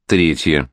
Третье.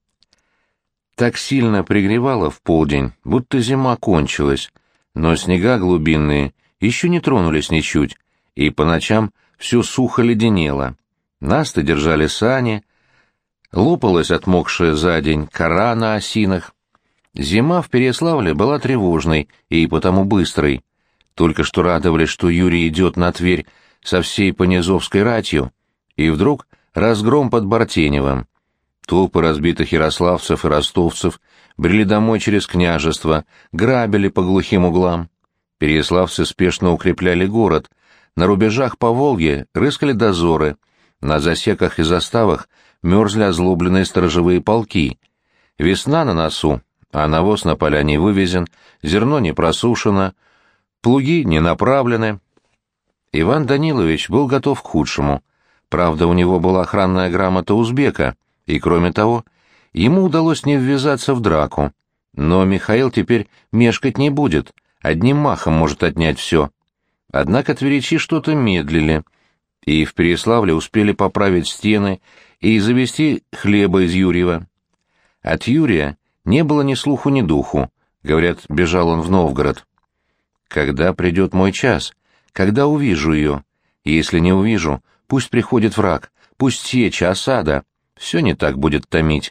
Так сильно пригревало в полдень, будто зима кончилась, но снега глубинные еще не тронулись ничуть, и по ночам все сухо леденело. Насты держали сани, лопалась отмокшая за день кора на осинах. Зима в Переяславле была тревожной и потому быстрой. Только что радовались, что Юрий идет на Тверь со всей Понизовской ратью, и вдруг разгром под Бартеневым. Толпы разбитых ярославцев и ростовцев брели домой через княжество, грабили по глухим углам. Переяславцы спешно укрепляли город, на рубежах по Волге рыскали дозоры, на засеках и заставах мерзли озлобленные сторожевые полки. Весна на носу, а навоз на поля не вывезен, зерно не просушено, плуги не направлены. Иван Данилович был готов к худшему. Правда, у него была охранная грамота узбека, и, кроме того, ему удалось не ввязаться в драку. Но Михаил теперь мешкать не будет, одним махом может отнять все. Однако тверичи что-то медлили, и в Переяславле успели поправить стены и завезти хлеба из Юрьева. От Юрия не было ни слуху, ни духу. Говорят, бежал он в Новгород. Когда придет мой час? Когда увижу ее? Если не увижу, пусть приходит враг, пусть сеча, осада. Все не так будет томить.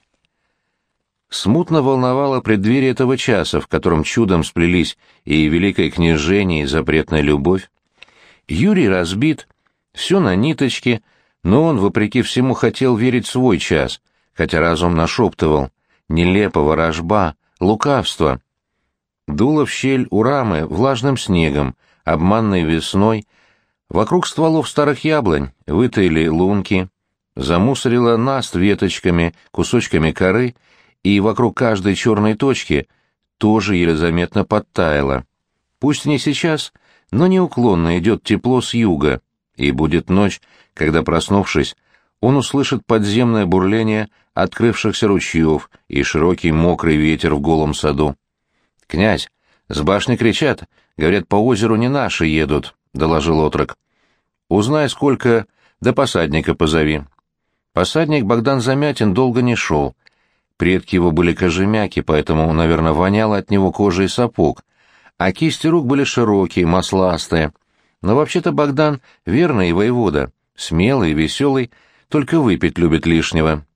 Смутно волновало преддверие этого часа, в котором чудом сплелись и великое княжение, и запретная любовь. Юрий разбит, все на ниточке, но он, вопреки всему, хотел верить в свой час, хотя разум нашептывал: нелепо, ворожба, лукавство. Дуло в щель у рамы влажным снегом, обманной весной, вокруг стволов старых яблонь вытаяли лунки, замусорило наст веточками, кусочками коры, и вокруг каждой черной точки тоже еле заметно подтаяло. Пусть не сейчас, но неуклонно идет тепло с юга, и будет ночь, когда, проснувшись, он услышит подземное бурление открывшихся ручьев и широкий мокрый ветер в голом саду. «Князь, с башни кричат, говорят, по озеру не наши едут», — доложил отрок. «Узнай, сколько, да посадника позови». Посадник Богдан Замятин долго не шел. Предки его были кожемяки, поэтому, наверное, воняло от него кожей сапог, а кисти рук были широкие, масластые. Но вообще-то Богдан верный воевода, смелый и веселый, только выпить любит лишнего.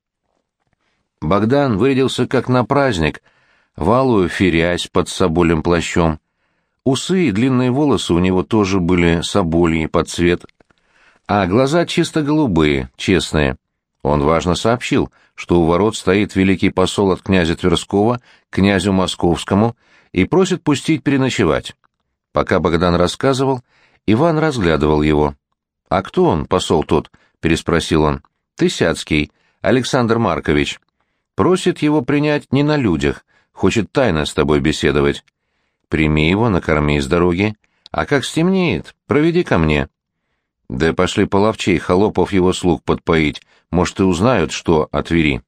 Богдан вырядился как на праздник, в алую ферязь под соболем плащом. Усы и длинные волосы у него тоже были собольи под цвет, а глаза чисто голубые, честные. Он важно сообщил, что у ворот стоит великий посол от князя Тверского к князю Московскому и просит пустить переночевать. Пока Богдан рассказывал, Иван разглядывал его. «А кто он, посол тот?» — переспросил он. «Тысяцкий, Александр Маркович. Просит его принять не на людях, хочет тайно с тобой беседовать. Прими его, накорми с дороги, а как стемнеет, проведи ко мне». «Да пошли половчей холопов его слуг подпоить, может, и узнают, что о Твери».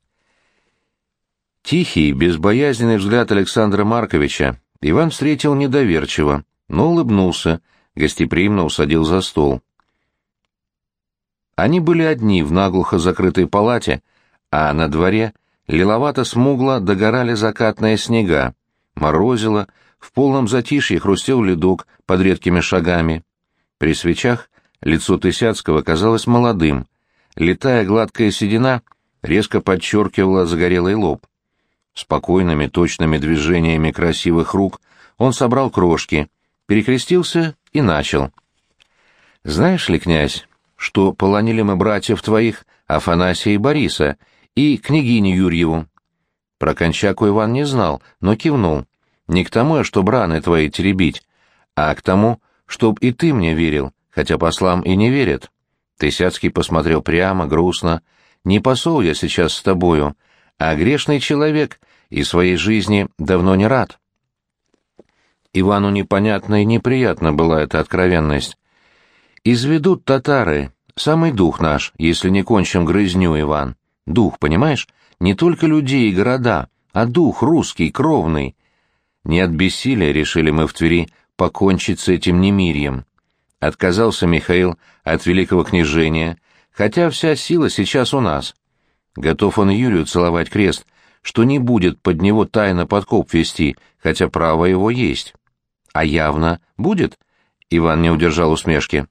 Тихий, безбоязненный взгляд Александра Марковича Иван встретил недоверчиво, но улыбнулся, гостеприимно усадил за стол. Они были одни в наглухо закрытой палате, а на дворе лиловато-смугло догорали закатные снега, морозило, в полном затишье хрустел ледок под редкими шагами. При свечах лицо Тысяцкого казалось молодым, литая гладкая седина резко подчеркивала загорелый лоб. Спокойными, точными движениями красивых рук он собрал крошки, перекрестился и начал. «Знаешь ли, князь, что полонили мы братьев твоих, Афанасия и Бориса, и княгиню Юрьеву?» Про Кончаку Иван не знал, но кивнул. «Не к тому, чтоб раны твои теребить, а к тому, чтоб и ты мне верил, хотя послам и не верят». Тысяцкий посмотрел прямо, грустно. «Не посол я сейчас с тобою, а грешный человек, и своей жизни давно не рад». Ивану непонятна и неприятна была эта откровенность. «Изведут татары, самый дух наш, если не кончим грызню, Иван. Дух, понимаешь? Не только людей и города, а дух русский, кровный. Не от бессилия решили мы в Твери покончить с этим немирьем. Отказался Михаил от великого княжения, хотя вся сила сейчас у нас. Готов он Юрию целовать крест, что не будет под него тайно подкоп вести, хотя право его есть. А явно будет? Иван не удержал усмешки.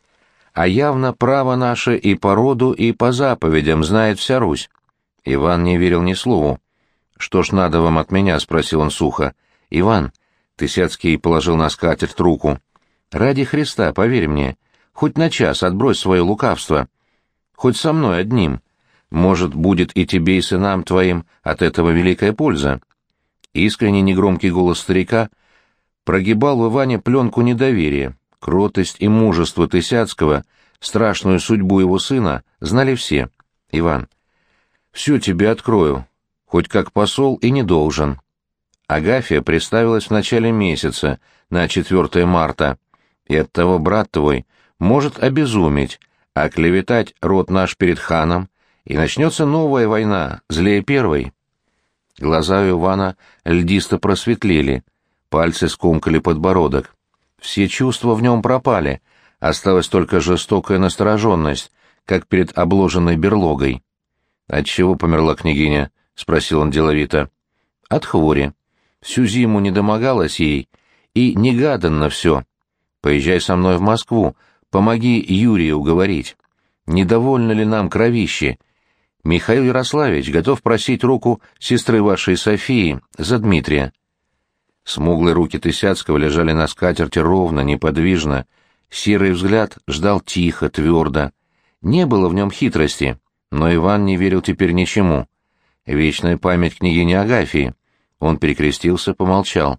А явно право наше и по роду, и по заповедям знает вся Русь. Иван не верил ни слову. «Что ж надо вам от меня?» — спросил он сухо. «Иван», — Тысяцкий положил на скатерть руку, — «ради Христа, поверь мне, хоть на час отбрось свое лукавство, хоть со мной одним. Может, будет и тебе, и сынам твоим от этого великая польза». Искренне негромкий голос старика прогибал в Иване пленку недоверия. Кротость и мужество Тысяцкого, страшную судьбу его сына, знали все. «Иван, все тебе открою, хоть как посол и не должен». Агафья представилась в начале месяца, на 4 марта, и оттого брат твой может обезуметь, оклеветать род наш перед ханом, и начнется новая война, злее первой. Глаза у Ивана льдисто просветлели, пальцы скомкали подбородок. Все чувства в нем пропали, осталась только жестокая настороженность, как перед обложенной берлогой. «Отчего померла княгиня?» — спросил он деловито. «От хвори. Всю зиму не домогалась ей, и негаданно все. Поезжай со мной в Москву, помоги Юрию уговорить. Недовольно ли нам кровище? Михаил Ярославич готов просить руку сестры вашей Софии за Дмитрия». Смуглые руки Тысяцкого лежали на скатерти ровно, неподвижно. Серый взгляд ждал тихо, твердо. Не было в нем хитрости, но Иван не верил теперь ничему. Вечная память княгини Агафьи. Он перекрестился, помолчал.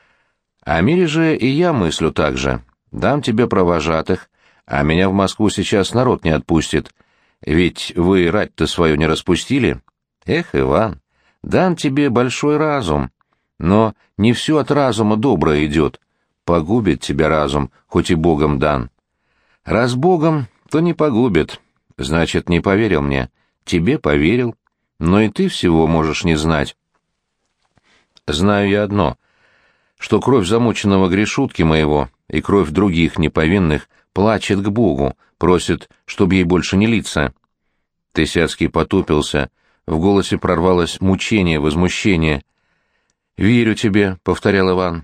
«О мире же и я мыслю так же. Дам тебе провожатых, а меня в Москву сейчас народ не отпустит. Ведь вы рать-то свою не распустили? Эх, Иван, дам тебе большой разум. Но не все от разума доброе идет. Погубит тебя разум, хоть и Богом дан. Раз Богом, то не погубит. Значит, не поверил мне. Тебе поверил. Но и ты всего можешь не знать. Знаю я одно, что кровь замученного грешутки моего и кровь других неповинных плачет к Богу, просит, чтоб ей больше не литься». Тысяцкий потупился, в голосе прорвалось мучение, возмущение. «Верю тебе», — повторял Иван.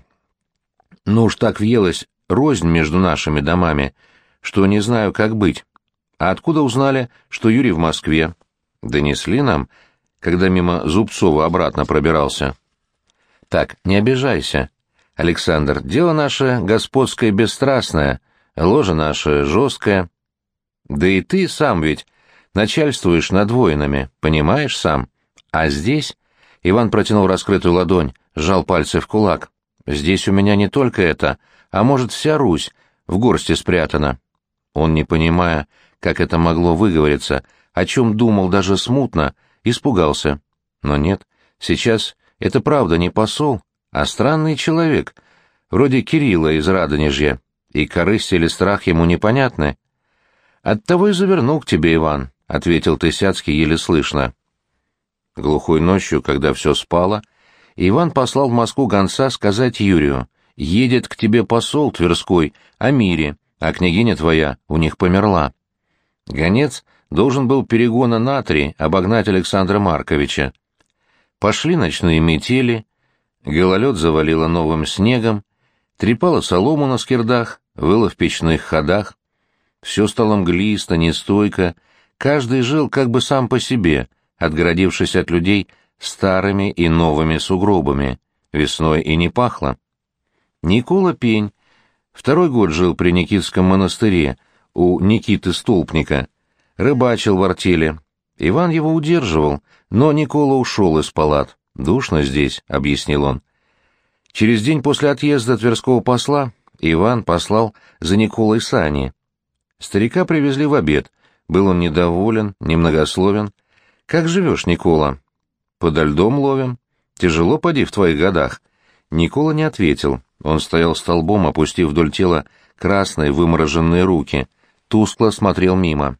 «Ну уж так въелась рознь между нашими домами, что не знаю, как быть. А откуда узнали, что Юрий в Москве?» «Донесли нам, когда мимо Зубцова обратно пробирался». «Так, не обижайся, Александр, дело наше господское бесстрастное, ложа наша жесткая. Да и ты сам ведь начальствуешь над воинами, понимаешь сам. А здесь...» Иван протянул раскрытую ладонь, сжал пальцы в кулак. «Здесь у меня не только это, а может вся Русь в горсти спрятана». Он, не понимая, как это могло выговориться, о чем думал даже смутно, испугался. Но нет, сейчас это правда не посол, а странный человек, вроде Кирилла из Радонежья, и корысть или страх ему непонятны. «Оттого и завернул к тебе, Иван», — ответил Тысяцкий еле слышно. Глухой ночью, когда все спало, Иван послал в Москву гонца сказать Юрию: «Едет к тебе посол Тверской о мире, а княгиня твоя у них померла». Гонец должен был перегона на 3 обогнать Александра Марковича. Пошли ночные метели, гололед завалило новым снегом, трепало солому на скирдах, выло в печных ходах. Все стало мглисто, нестойко, каждый жил как бы сам по себе, отгородившись от людей старыми и новыми сугробами. Весной и не пахло. Никола Пень 2-й год жил при Никитском монастыре у Никиты Столпника, рыбачил в артели. Иван его удерживал, но Никола ушел из палат. «Душно здесь», — объяснил он. Через день после отъезда тверского посла Иван послал за Николой сани. Старика привезли в обед. Был он недоволен, немногословен. «Как живешь, Никола?» «Подо льдом ловим. Тяжело, поди, в твоих годах». Никола не ответил. Он стоял столбом, опустив вдоль тела красные вымороженные руки. Тускло смотрел мимо.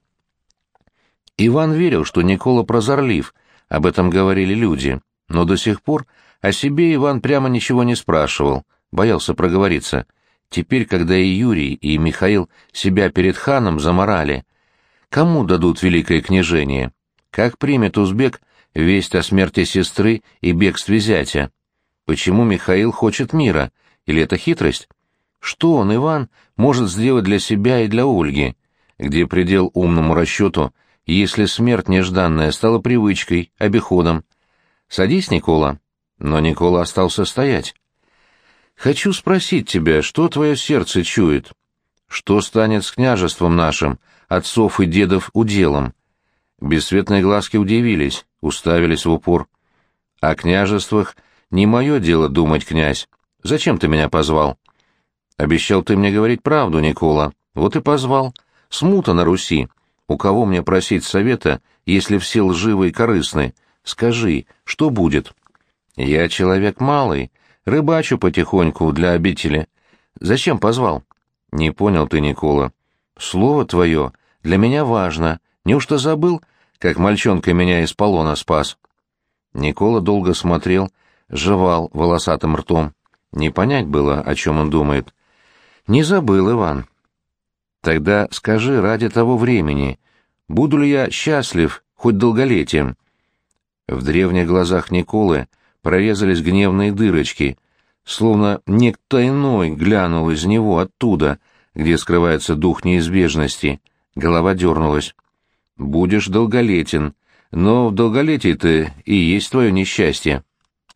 Иван верил, что Никола прозорлив, об этом говорили люди, но до сих пор о себе Иван прямо ничего не спрашивал, боялся проговориться. Теперь, когда и Юрий, и Михаил себя перед ханом заморали, кому дадут великое княжение? Как примет узбек весть о смерти сестры и бегстве зятя? Почему Михаил хочет мира? Или это хитрость? Что он, Иван, может сделать для себя и для Ольги? Где предел умному расчету, если смерть нежданная стала привычкой, обиходом? Садись, Никола. Но Никола остался стоять. Хочу спросить тебя, что твое сердце чует? Что станет с княжеством нашим, отцов и дедов уделом? Бесцветные глазки удивились, уставились в упор. О княжествах не мое дело думать, князь. Зачем ты меня позвал? Обещал ты мне говорить правду, Никола. Вот и позвал. Смута на Руси. У кого мне просить совета, если все лживы и корыстны? Скажи, что будет? Я человек малый, рыбачу потихоньку для обители. Зачем позвал? Не понял ты, Никола. Слово твое для меня важно. Неужто забыл, как мальчонка меня из полона спас? Никола долго смотрел, жевал волосатым ртом. Не понять было, о чем он думает. Не забыл, Иван. Тогда скажи ради того времени, буду ли я счастлив хоть долголетием? В древних глазах Николы прорезались гневные дырочки, словно некто иной глянул из него оттуда, где скрывается дух неизбежности. Голова дернулась. «Будешь долголетен, но в долголетии-то и есть твое несчастье».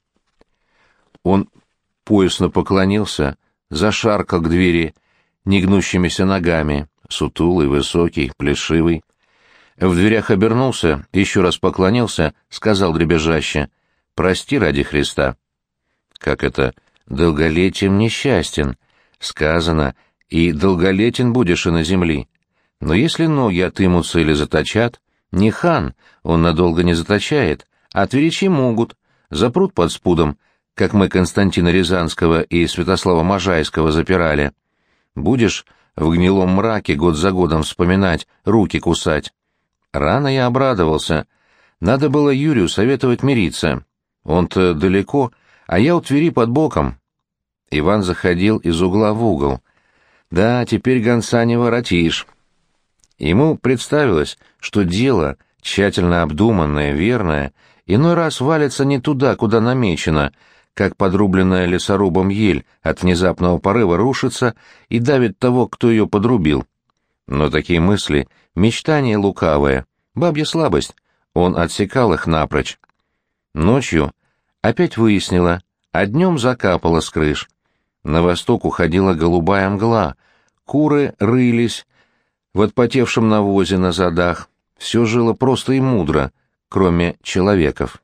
Он поясно поклонился, зашаркал к двери негнущимися ногами, сутулый, высокий, плешивый. В дверях обернулся, еще раз поклонился, сказал дребезжаще: «Прости ради Христа». Как это «долголетием несчастен»? Сказано: «И долголетен будешь и на земли». Но если ноги отымутся или заточат, не хан, он надолго не заточает, а тверичи могут, запрут под спудом, как мы Константина Рязанского и Святослава Можайского запирали. Будешь в гнилом мраке год за годом вспоминать, руки кусать. Рано я обрадовался. Надо было Юрию советовать мириться. Он-то далеко, а я у Твери под боком. Иван заходил из угла в угол. Да, теперь гонца не воротишь. Ему представилось, что дело, тщательно обдуманное, верное, иной раз валится не туда, куда намечено, как подрубленная лесорубом ель от внезапного порыва рушится и давит того, кто ее подрубил. Но такие мысли — мечтание лукавое, бабья слабость, он отсекал их напрочь. Ночью опять выяснила, а днем закапало с крыш. На восток уходила голубая мгла, куры рылись в отпотевшем навозе на задах, все жило просто и мудро, кроме человеков.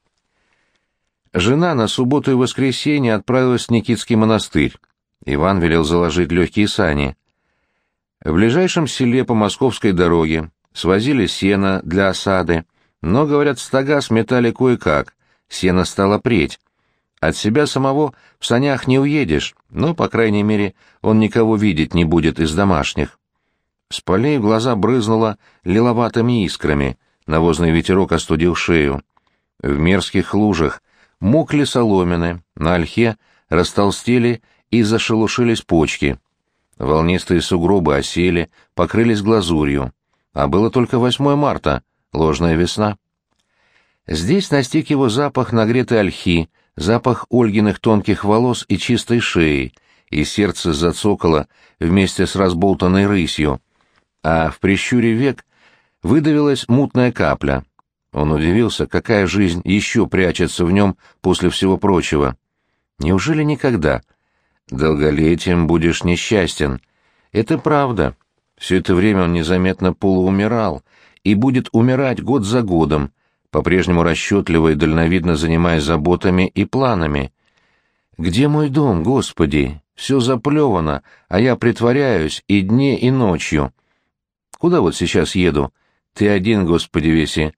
Жена на субботу и воскресенье отправилась в Никитский монастырь. Иван велел заложить легкие сани. В ближайшем селе по московской дороге свозили сено для осады, но, говорят, стога сметали кое-как, сено стало преть. От себя самого в санях не уедешь, но, по крайней мере, он никого видеть не будет из домашних. С полей в глаза брызнуло лиловатыми искрами, навозный ветерок остудил шею. В мерзких лужах мокли соломины, на ольхе растолстели и зашелушились почки. Волнистые сугробы осели, покрылись глазурью. А было только 8 марта, ложная весна. Здесь настиг его запах нагретой ольхи, запах Ольгиных тонких волос и чистой шеи, и сердце зацокало вместе с разболтанной рысью, а в прищуре век выдавилась мутная капля. Он удивился, какая жизнь еще прячется в нем после всего прочего. Неужели никогда? Долголетием будешь несчастен. Это правда. Все это время он незаметно полуумирал и будет умирать год за годом, по-прежнему расчетливо и дальновидно занимаясь заботами и планами. «Где мой дом, Господи? Все заплевано, а я притворяюсь и дне, и ночью. Куда вот сейчас еду? Ты один, Господи, веси.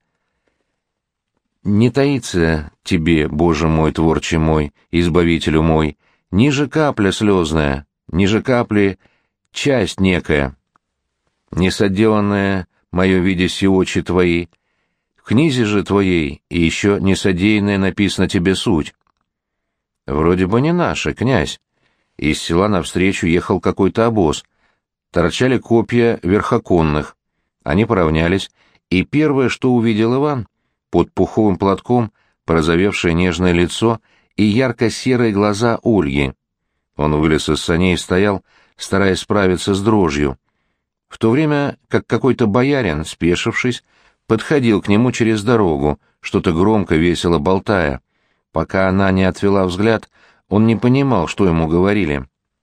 Не таится тебе, Боже мой, творче мой, избавителю мой, ниже капля слезная, ниже капли часть некая, несоделанная мое видяси очи твои, в книзе же твоей и еще несодеянная написана тебе суть». Вроде бы не наши, князь. Из села навстречу ехал какой-то обоз. Торчали копья верхоконных. Они поравнялись, И первое, что увидел Иван, под пуховым платком порозовевшее нежное лицо и ярко-серые глаза Ольги. Он вылез из саней и стоял, стараясь справиться с дрожью, в то время как какой-то боярин, спешившись, подходил к нему через дорогу, что-то громко, весело болтая. Пока она не отвела взгляд, он не понимал, что ему говорили.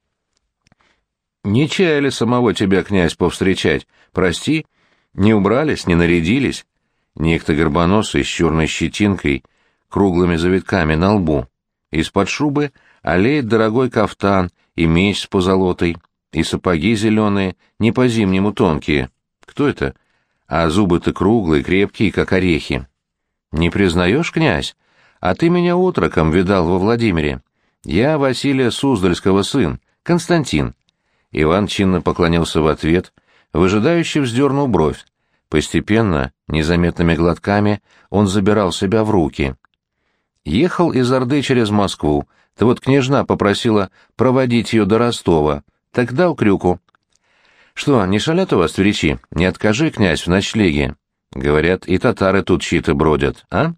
«Не чаяли самого тебя, князь, повстречать? Прости, не убрались, не нарядились?» Некто горбоносый с черной щетинкой, круглыми завитками на лбу. Из-под шубы олеет дорогой кафтан и меч с позолотой, и сапоги зеленые, не по-зимнему тонкие. Кто это? А зубы-то круглые, крепкие, как орехи. «Не признаешь, князь? А ты меня отроком видал во Владимире. Я Василия Суздальского сын, Константин». Иван чинно поклонился в ответ, выжидающе вздернул бровь. Постепенно, незаметными глотками, он забирал себя в руки. Ехал из Орды через Москву, да вот княжна попросила проводить ее до Ростова, так дал крюку. «Что, не шалят у вас тверичи? Не откажи, князь, в ночлеге. Говорят, и татары тут чьи-то бродят, а?»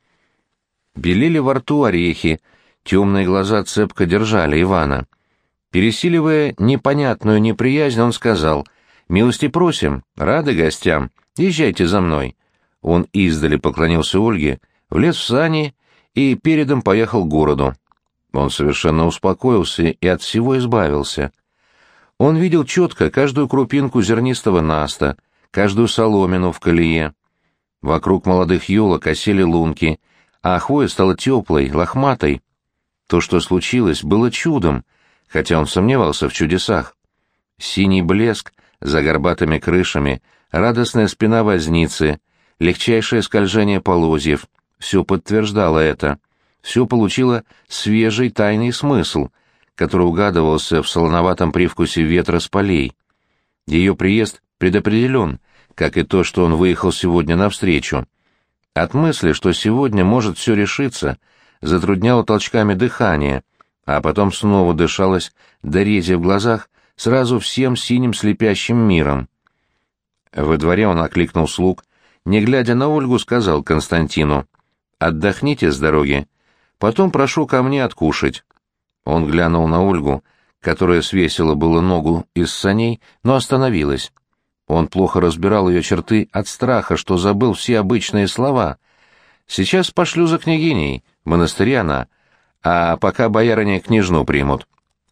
Белели во рту орехи, темные глаза цепко держали Ивана. Пересиливая непонятную неприязнь, он сказал: «Милости просим, рады гостям, езжайте за мной». Он издали поклонился Ольге, влез в сани и передом поехал к городу. Он совершенно успокоился и от всего избавился. Он видел четко каждую крупинку зернистого наста, каждую соломину в колее. Вокруг молодых елок осели лунки, а хвоя стала теплой, лохматой. То, что случилось, было чудом, хотя он сомневался в чудесах. Синий блеск за горбатыми крышами, радостная спина возницы, легчайшее скольжение полозьев — все подтверждало это. Все получило свежий тайный смысл, который угадывался в солоноватом привкусе ветра с полей. Ее приезд предопределен, как и то, что он выехал сегодня навстречу. От мысли, что сегодня может все решиться, затрудняло толчками дыхание, а потом снова дышалось до рези в глазах сразу всем синим слепящим миром. Во дворе он окликнул слуг, не глядя на Ольгу, сказал Константину: «Отдохните с дороги, потом прошу ко мне откушать». Он глянул на Ольгу, которая свесила было ногу из саней, но остановилась. Он плохо разбирал ее черты от страха, что забыл все обычные слова. «Сейчас пошлю за княгиней, в монастыре она, а пока боярыня княжну примут».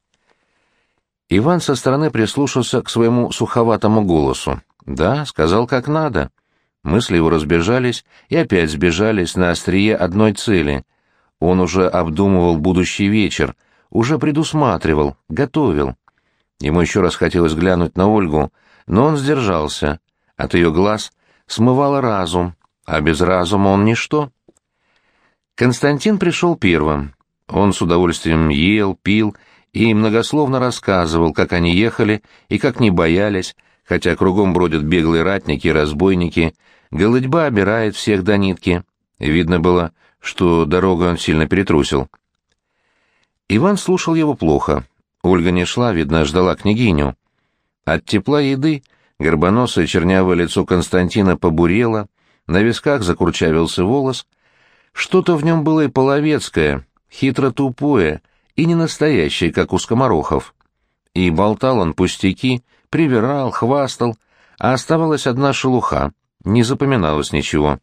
Иван со стороны прислушался к своему суховатому голосу. «Да, сказал, как надо». Мысли его разбежались и опять сбежались на острие одной цели. Он уже обдумывал будущий вечер, уже предусматривал, готовил. Ему еще раз хотелось глянуть на Ольгу, но он сдержался. От ее глаз смывало разум, а без разума он ничто. Константин пришел первым. Он с удовольствием ел, пил и многословно рассказывал, как они ехали и как не боялись, хотя кругом бродят беглые ратники и разбойники, голыдьба обирает всех до нитки. Видно было, что дорогой он сильно перетрусил. Иван слушал его плохо. Ольга не шла, видно, ждала княгиню. От тепла еды горбоносое чернявое лицо Константина побурело, на висках закурчавился волос. Что-то в нем было и половецкое, хитро-тупое, и не настоящее, как у скоморохов. И болтал он пустяки, привирал, хвастал, а оставалась одна шелуха, не запоминалось ничего.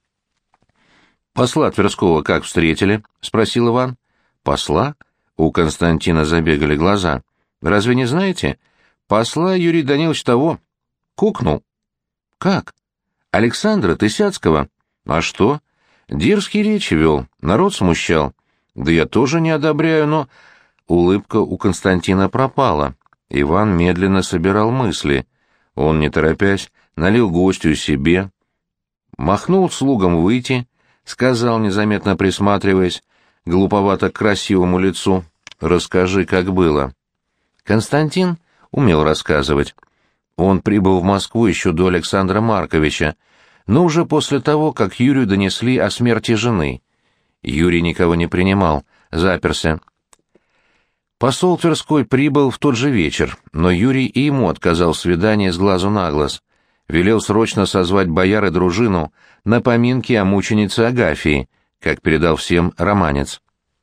«Посла Тверского как встретили?» — спросил Иван. «Посла?» — у Константина забегали глаза. «Разве не знаете? Посла Юрий Данилович того. Кукнул». «Как? Александра Тысяцкого? А что? Дерзкие речи вел, народ смущал. Да я тоже не одобряю, но...» Улыбка у Константина пропала. Иван медленно собирал мысли. Он, не торопясь, налил гостю себе, махнул слугам выйти, сказал, незаметно присматриваясь, глуповато к красивому лицу: «Расскажи, как было». Константин умел рассказывать. Он прибыл в Москву еще до Александра Марковича, но уже после того, как Юрию донесли о смерти жены. Юрий никого не принимал, заперся. Посол Тверской прибыл в тот же вечер, но Юрий и ему отказал в свидании с глазу на глаз. велел срочно созвать бояр и дружину на поминки о мученице Агафии, как передал всем романец.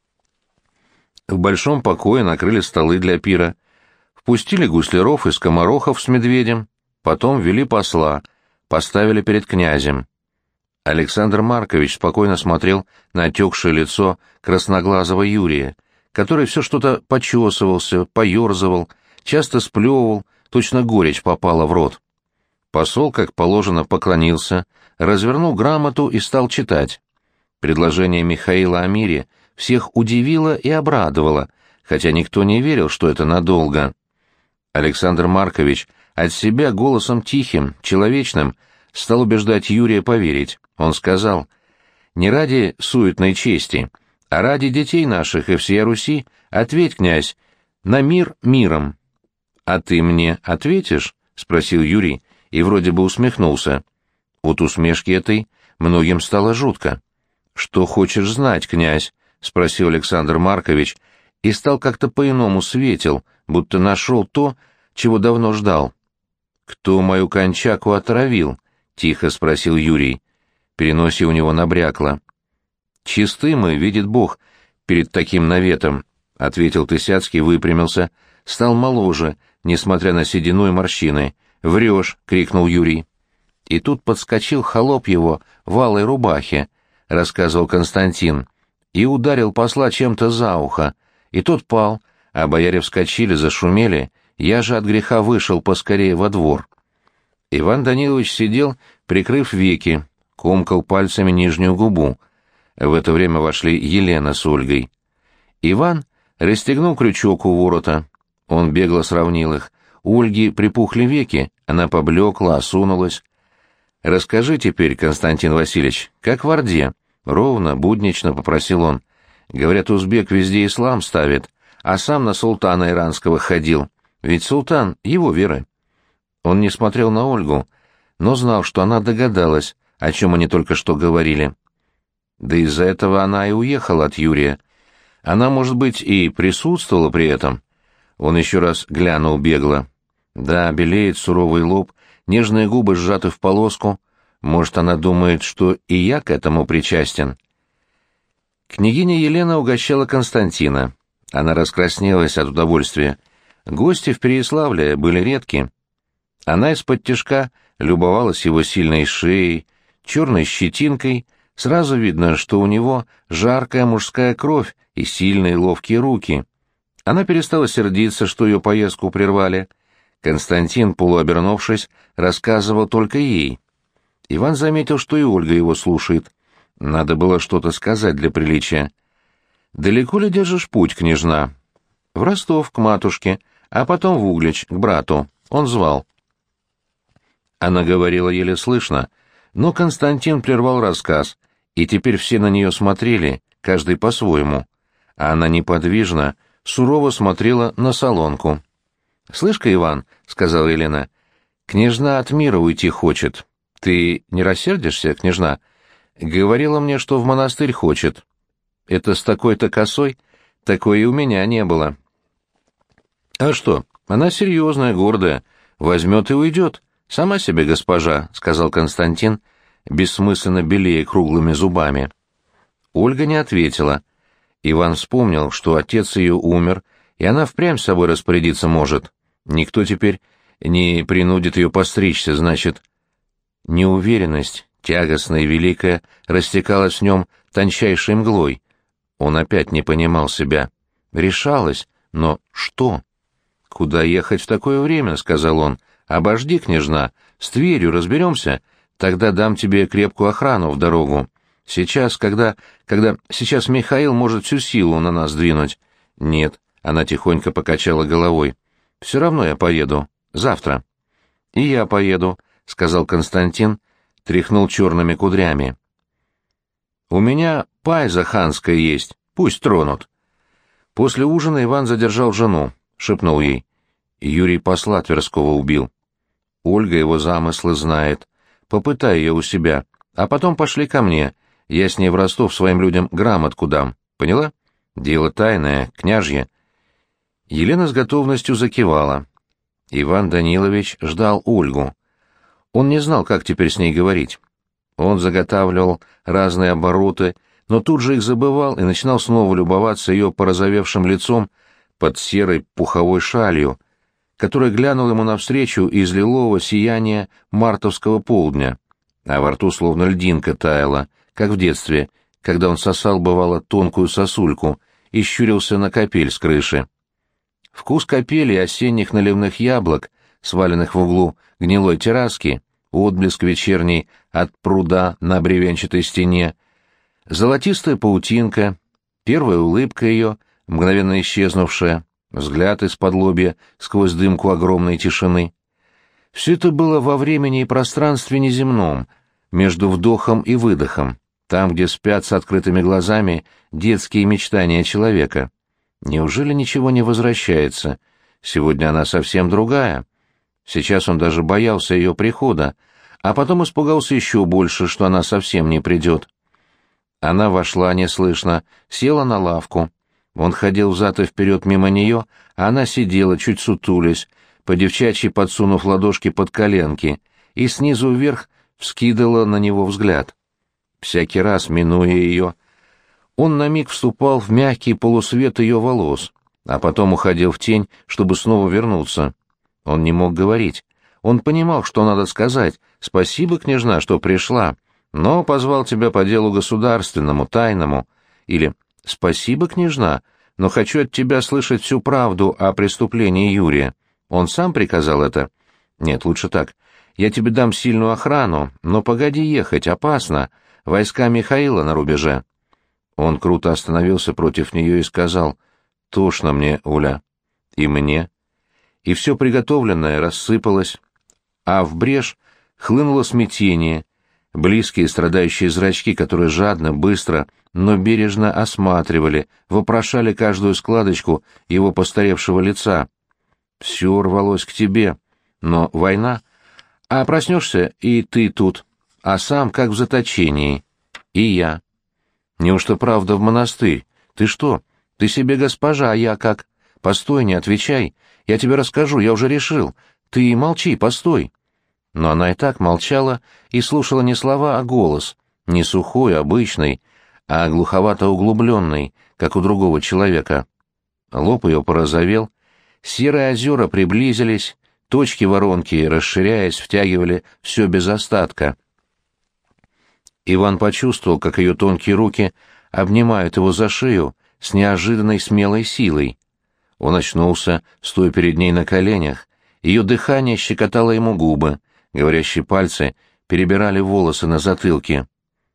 В большом покое накрыли столы для пира, впустили гусляров и скоморохов с медведем, потом ввели посла, поставили перед князем. Александр Маркович спокойно смотрел на отекшее лицо красноглазого Юрия, который все что-то почесывался, поерзывал, часто сплевывал, точно горечь попала в рот. Посол, как положено, поклонился, развернул грамоту и стал читать. Предложение Михаила о мире всех удивило и обрадовало, хотя никто не верил, что это надолго. Александр Маркович от себя голосом тихим, человечным, стал убеждать Юрия поверить. Он сказал: «Не ради суетной чести, а ради детей наших и всей Руси ответь, князь, на мир миром». «А ты мне ответишь?» — спросил Юрий и вроде бы усмехнулся. От усмешки этой многим стало жутко. «Что хочешь знать, князь?» — спросил Александр Маркович и стал как-то по-иному светел, будто нашел то, чего давно ждал. «Кто мою кончаку отравил?» — тихо спросил Юрий. Переносие у него набрякло. «Чисты мы, видит Бог, перед таким наветом», — ответил Тысяцкий, выпрямился, стал моложе, несмотря на седину и морщины. «Врешь!» — крикнул Юрий. И тут подскочил холоп его в алой рубахе, — рассказывал Константин, — и ударил посла чем-то за ухо, и тот пал, а бояре вскочили, зашумели, я же от греха вышел поскорее во двор. Иван Данилович сидел, прикрыв веки, комкал пальцами нижнюю губу. В это время вошли Елена с Ольгой. Иван расстегнул крючок у ворота. Он бегло сравнил их. У Ольги припухли веки, она поблекла, осунулась. «Расскажи теперь, Константин Васильевич, как в Орде?» — ровно, буднично попросил он. «Говорят, узбек везде ислам ставит, а сам на султана иранского ходил. Ведь султан — его веры». Он не смотрел на Ольгу, но знал, что она догадалась, о чем они только что говорили. Да из-за этого она и уехала от Юрия. Она, может быть, и присутствовала при этом. Он еще раз глянул бегло. Да, белеет суровый лоб, нежные губы сжаты в полоску. Может, она думает, что и я к этому причастен. Княгиня Елена угощала Константина. Она раскраснелась от удовольствия. Гости в Переяславле были редки. Она из-под любовалась его сильной шеей, черной щетинкой. Сразу видно, что у него жаркая мужская кровь и сильные ловкие руки. Она перестала сердиться, что ее поездку прервали. Константин, полуобернувшись, рассказывал только ей. Иван заметил, что и Ольга его слушает. Надо было что-то сказать для приличия. «Далеко ли держишь путь, княжна?» «В Ростов, к матушке, а потом в Углич, к брату. Он звал». Она говорила еле слышно, но Константин прервал рассказ, и теперь все на нее смотрели, каждый по-своему. А она неподвижно, сурово смотрела на солонку. «Слышь-ка, Иван», — сказала Елена, — «княжна от мира уйти хочет. Ты не рассердишься, княжна? Говорила мне, что в монастырь хочет. Это с такой-то косой? Такой и у меня не было». «А что, она серьезная, гордая. Возьмет и уйдет. Сама себе госпожа», — сказал Константин, бессмысленно белея круглыми зубами. Ольга не ответила. Иван вспомнил, что отец ее умер, и она впрямь собой распорядиться может. Никто теперь не принудит ее постричься, значит. Неуверенность, тягостная и великая, растекалась в нем тончайшей мглой. Он опять не понимал себя. Решалась, но что? «Куда ехать в такое время?» — сказал он. «Обожди, княжна, с Тверью разберемся, тогда дам тебе крепкую охрану в дорогу. Сейчас, когда сейчас Михаил может всю силу на нас двинуть». «Нет», — она тихонько покачала головой. «Все равно я поеду. Завтра». «И я поеду», — сказал Константин, тряхнул черными кудрями. «У меня пайза ханская есть, пусть тронут». После ужина Иван задержал жену, шепнул ей. «Юрий посла Тверского убил. Ольга его замыслы знает. Попытай ее у себя, а потом пошли ко мне. Я с ней в Ростов своим людям грамотку дам. Поняла? Дело тайное, княжье». Елена с готовностью закивала. Иван Данилович ждал Ольгу. Он не знал, как теперь с ней говорить. Он заготавливал разные обороты, но тут же их забывал и начинал снова любоваться ее порозовевшим лицом под серой пуховой шалью, которая глянула ему навстречу из лилового сияния мартовского полдня, а во рту словно льдинка таяла, как в детстве, когда он сосал, бывало, тонкую сосульку и щурился на капель с крыши. Вкус капели и осенних наливных яблок, сваленных в углу гнилой терраски, отблеск вечерний от пруда на бревенчатой стене, золотистая паутинка, первая улыбка ее, мгновенно исчезнувшая, взгляд из-под лобья сквозь дымку огромной тишины. Все это было во времени и пространстве неземном, между вдохом и выдохом, там, где спят с открытыми глазами детские мечтания человека. Неужели ничего не возвращается? Сегодня она совсем другая. Сейчас он даже боялся ее прихода, а потом испугался еще больше, что она совсем не придет. Она вошла неслышно, села на лавку. Он ходил взад и вперед мимо нее, а она сидела, чуть сутулясь, по-девчачьи подсунув ладошки под коленки, и снизу вверх вскидывала на него взгляд. Всякий раз, минуя ее, он на миг вступал в мягкий полусвет ее волос, а потом уходил в тень, чтобы снова вернуться. Он не мог говорить. Он понимал, что надо сказать: «Спасибо, княжна, что пришла, но позвал тебя по делу государственному, тайному», или «Спасибо, княжна, но хочу от тебя слышать всю правду о преступлении Юрия. Он сам приказал это?» «Нет, лучше так. Я тебе дам сильную охрану, но погоди ехать, опасно. Войска Михаила на рубеже». Он круто остановился против нее и сказал: «Тошно мне, Оля». «И мне». И все приготовленное рассыпалось, а в брешь хлынуло смятение, близкие страдающие зрачки, которые жадно, быстро, но бережно осматривали, вопрошали каждую складочку его постаревшего лица. «Все рвалось к тебе, но война. А проснешься, и ты тут, а сам как в заточении. И я. Неужто правда в монастырь? Ты что? Ты себе госпожа, а я как? Постой, не отвечай. Я тебе расскажу, я уже решил. Ты молчи, постой». Но она и так молчала и слушала не слова, а голос, не сухой, обычный, а глуховато углубленный, как у другого человека. Лоб ее порозовел, серые озера приблизились, точки воронки, расширяясь, втягивали все без остатка. Иван почувствовал, как ее тонкие руки обнимают его за шею с неожиданной смелой силой. Он очнулся, стоя перед ней на коленях, ее дыхание щекотало ему губы, говорящие пальцы перебирали волосы на затылке.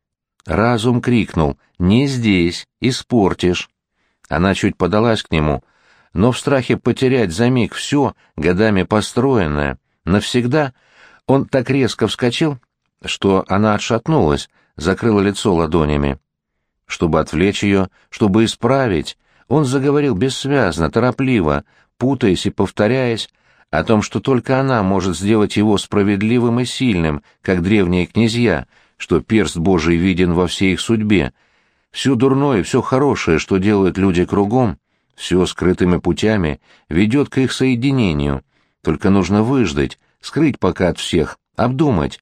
Разум крикнул: «Не здесь, испортишь!» Она чуть подалась к нему, но в страхе потерять за миг все, годами построенное, навсегда, он так резко вскочил, что она отшатнулась, закрыла лицо ладонями. Чтобы отвлечь ее, чтобы исправить, он заговорил бессвязно, торопливо, путаясь и повторяясь, о том, что только она может сделать его справедливым и сильным, как древние князья, что перст Божий виден во всей их судьбе. Все дурное и все хорошее, что делают люди кругом, все скрытыми путями ведет к их соединению. Только нужно выждать, скрыть пока от всех, обдумать.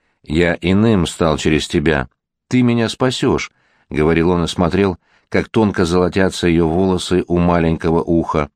«Я иным стал через тебя. Ты меня спасешь», — говорил он и смотрел, как тонко золотятся ее волосы у маленького уха.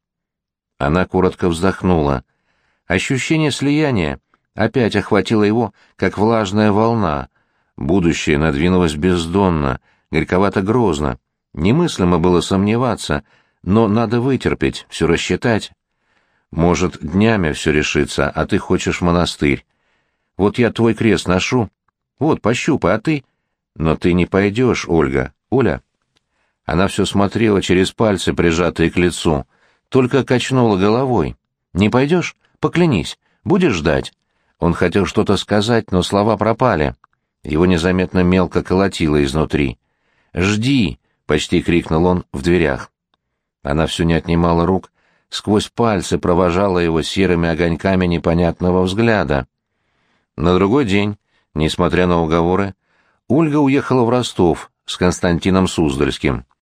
Она коротко вздохнула. Ощущение слияния опять охватило его, как влажная волна. Будущее надвинулось бездонно, горьковато-грозно. Немыслимо было сомневаться, но надо вытерпеть, все рассчитать. Может, днями все решится, а ты хочешь в монастырь. Вот я твой крест ношу. Вот, пощупай, а ты? Но ты не пойдешь, Ольга. Оля. Она все смотрела через пальцы, прижатые к лицу, только качнула головой. Не пойдешь? Поклянись. Будешь ждать? Он хотел что-то сказать, но слова пропали. Его незаметно мелко колотило изнутри. «Жди!» — почти крикнул он в дверях. Она все не отнимала рук, сквозь пальцы провожала его серыми огоньками непонятного взгляда. На другой день, несмотря на уговоры, Ольга уехала в Ростов с Константином Суздальским.